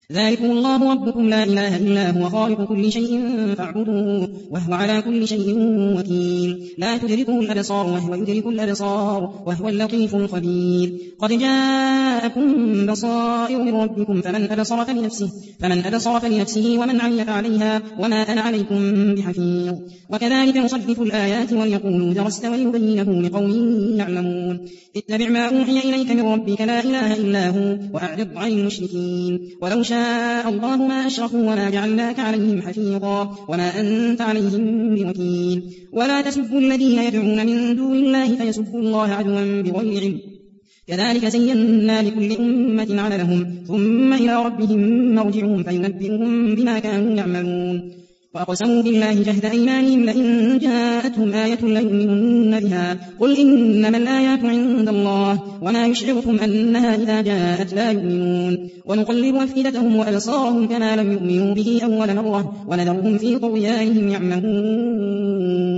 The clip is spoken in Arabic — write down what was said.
ذلكم الله ربكم لا إله إلا هو خالق كل شيء فاعبدوه وهو على كل شيء وكيل لا تدركه الأبصار وهو يدرك الأبصار وهو اللطيف الخبير قد جاءكم بصائر من ربكم فمن أبصر فلنفسه ومن عمي فعليها وما أنا عليكم بحفيظ وكذلك نصرف الآيات وليقولوا درست وليبينه لقوم يعلمون اتبع ما أوحي إليك من ربك لا إله إلا هو وأعرض عن المشركين ولو شاء الله ما أشركوا وما جعلناك عليهم حفيظا وما أنت عليهم بوكيل ولا تسبوا الذين يدعون من دون الله فيسبوا الله عدوا بغير علم كذلك زينا لكل أمة عملهم ثم إلى ربهم مرجعهم فينبئهم بما كانوا يعملون وأقسموا بالله جهد أيمانهم لئن جاءتهم آية ليؤمنن بها قل إنما الآيات عند الله وما يشعركم أنها إذا جاءت لا يؤمنون ونقلب أفئدتهم وأبصارهم كما لم يؤمنوا به أول مرة ونذرهم في طغيانهم يعمهون